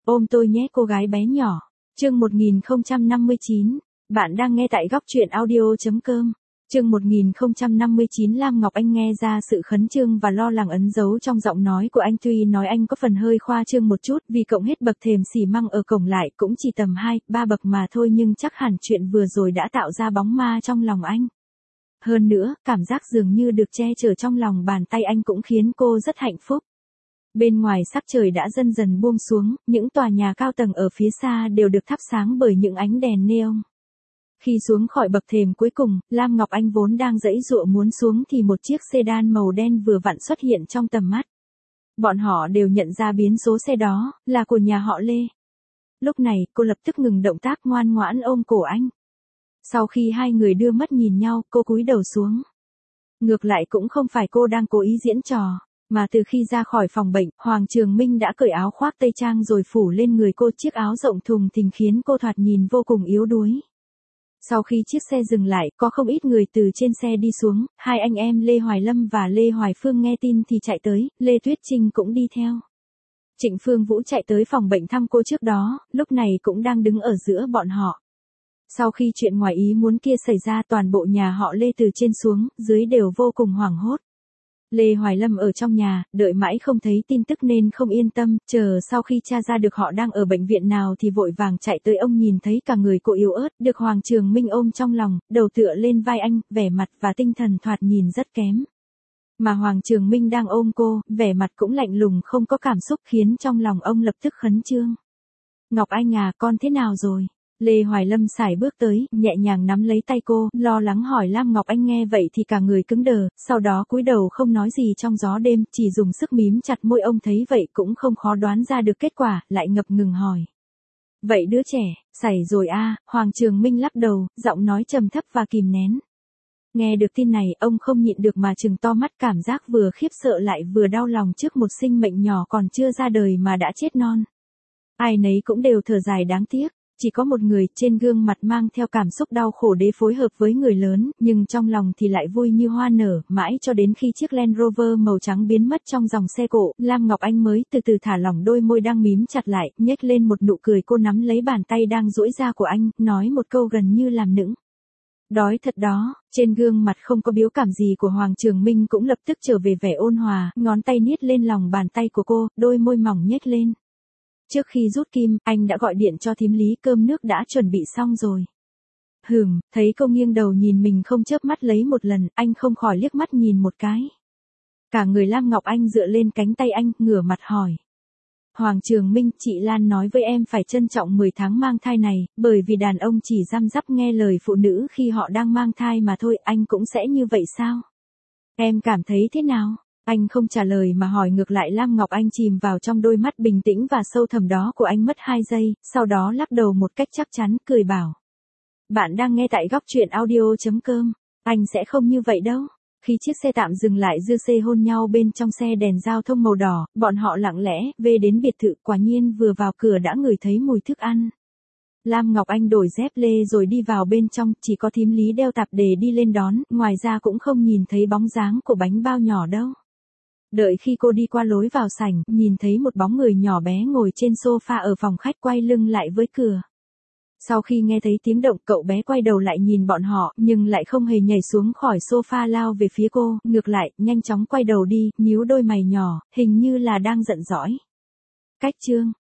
Ôm tôi nhé cô gái bé nhỏ. Chương 1059. Bạn đang nghe tại góc truyện audio.com. Chương 1059. Lam Ngọc Anh nghe ra sự khẩn trương và lo lắng ẩn giấu trong giọng nói của anh, tuy nói anh có phần hơi khoa trương một chút vì cộng hết bậc thềm xi măng ở cổng lại cũng chỉ tầm 2-3 bậc mà thôi, nhưng chắc hẳn chuyện vừa rồi đã tạo ra bóng ma trong lòng anh. Hơn nữa, cảm giác dường như được che chở trong lòng bàn tay anh cũng khiến cô rất hạnh phúc. Bên ngoài sắc trời đã dần dần buông xuống, những tòa nhà cao tầng ở phía xa đều được thắp sáng bởi những ánh đèn neon. Khi xuống khỏi bậc thềm cuối cùng, Lam Ngọc Anh vốn đang giãy giụa muốn xuống thì một chiếc sedan màu đen vừa vặn xuất hiện trong tầm mắt. Bọn họ đều nhận ra biến số xe đó là của nhà họ Lê. Lúc này, cô lập tức ngừng động tác, ngoan ngoãn ôm cổ anh. Sau khi hai người đưa mắt nhìn nhau, cô cúi đầu xuống. Ngược lại cũng không phải cô đang cố ý diễn trò, mà từ khi ra khỏi phòng bệnh, Hoàng Trường Minh đã cởi áo khoác tây trang rồi phủ lên người cô chiếc áo rộng thùng thình khiến cô thoạt nhìn vô cùng yếu đuối. Sau khi chiếc xe dừng lại, có không ít người từ trên xe đi xuống, hai anh em Lê Hoài Lâm và Lê Hoài Phương nghe tin thì chạy tới, Lê Tuyết Trinh cũng đi theo. Trịnh Phương Vũ chạy tới phòng bệnh thăm cô trước đó, lúc này cũng đang đứng ở giữa bọn họ. Sau khi chuyện ngoài ý muốn kia xảy ra, toàn bộ nhà họ Lê từ trên xuống, dưới đều vô cùng hoảng hốt. Lê Hoài Lâm ở trong nhà, đợi mãi không thấy tin tức nên không yên tâm, chờ sau khi tra ra được họ đang ở bệnh viện nào thì vội vàng chạy tới. Ông nhìn thấy cả người cô yếu ớt, được Hoàng Trường Minh ôm trong lòng, đầu tựa lên vai anh, vẻ mặt và tinh thần thoạt nhìn rất kém. Mà Hoàng Trường Minh đang ôm cô, vẻ mặt cũng lạnh lùng không có cảm xúc khiến trong lòng ông lập tức khẩn trương. Ngọc Anh à, con thế nào rồi? Lê Hoài Lâm sải bước tới, nhẹ nhàng nắm lấy tay cô, lo lắng hỏi. Lam Ngọc Anh nghe vậy thì cả người cứng đờ, sau đó cúi đầu không nói gì trong gió đêm, chỉ dùng sức mím chặt môi. Ông thấy vậy cũng không khó đoán ra được kết quả, lại ngập ngừng hỏi. Vậy đứa trẻ, xảy rồi à? Hoàng Trường Minh lắc đầu, giọng nói trầm thấp và kìm nén. Nghe được tin này, ông không nhịn được mà trừng to mắt, cảm giác vừa khiếp sợ lại vừa đau lòng trước một sinh mệnh nhỏ còn chưa ra đời mà đã chết non. Ai nấy cũng đều thở dài đáng tiếc. Chỉ có một người trên gương mặt mang theo cảm xúc đau khổ để phối hợp với người lớn, nhưng trong lòng thì lại vui như hoa nở, mãi cho đến khi chiếc Land Rover màu trắng biến mất trong dòng xe cộ, Lam Ngọc Anh mới từ từ thả lỏng đôi môi đang mím chặt lại, nhếch lên một nụ cười. Cô nắm lấy bàn tay đang duỗi ra của anh, nói một câu gần như làm nũng. Đói thật đó. Trên gương mặt không có biểu cảm gì của Hoàng Trường Minh cũng lập tức trở về vẻ ôn hòa, ngón tay niết lên lòng bàn tay của cô, đôi môi mỏng nhếch lên. Trước khi rút kim, anh đã gọi điện cho thím Lý, cơm nước đã chuẩn bị xong rồi. Thấy cô nghiêng đầu nhìn mình không chớp mắt lấy một lần, anh không khỏi liếc mắt nhìn một cái. Cả người Lam Ngọc Anh dựa lên cánh tay anh, ngửa mặt hỏi. Hoàng Trường Minh, chị Lan nói với em phải trân trọng 10 tháng mang thai này, bởi vì đàn ông chỉ răm rắp nghe lời phụ nữ khi họ đang mang thai mà thôi, anh cũng sẽ như vậy sao? Em cảm thấy thế nào? Anh không trả lời mà hỏi ngược lại. Lam Ngọc Anh chìm vào trong đôi mắt bình tĩnh và sâu thẳm đó của anh mất 2 giây, sau đó lắc đầu một cách chắc chắn, cười bảo. Bạn đang nghe tại góc truyện audio.com. Anh sẽ không như vậy đâu. Khi chiếc xe tạm dừng lại, dưa xê hôn nhau bên trong xe đèn giao thông màu đỏ, bọn họ lặng lẽ về đến biệt thự. Quả nhiên vừa vào cửa đã ngửi thấy mùi thức ăn. Lam Ngọc Anh đổi dép lê rồi đi vào bên trong, chỉ có thím Lý đeo tạp dề đi lên đón, ngoài ra cũng không nhìn thấy bóng dáng của bánh bao nhỏ đâu. Đợi khi cô đi qua lối vào sảnh, nhìn thấy một bóng người nhỏ bé ngồi trên sofa ở phòng khách quay lưng lại với cửa. Sau khi nghe thấy tiếng động, cậu bé quay đầu lại nhìn bọn họ, nhưng lại không hề nhảy xuống khỏi sofa lao về phía cô, ngược lại, nhanh chóng quay đầu đi, nhíu đôi mày nhỏ, hình như là đang giận dỗi. Cách chương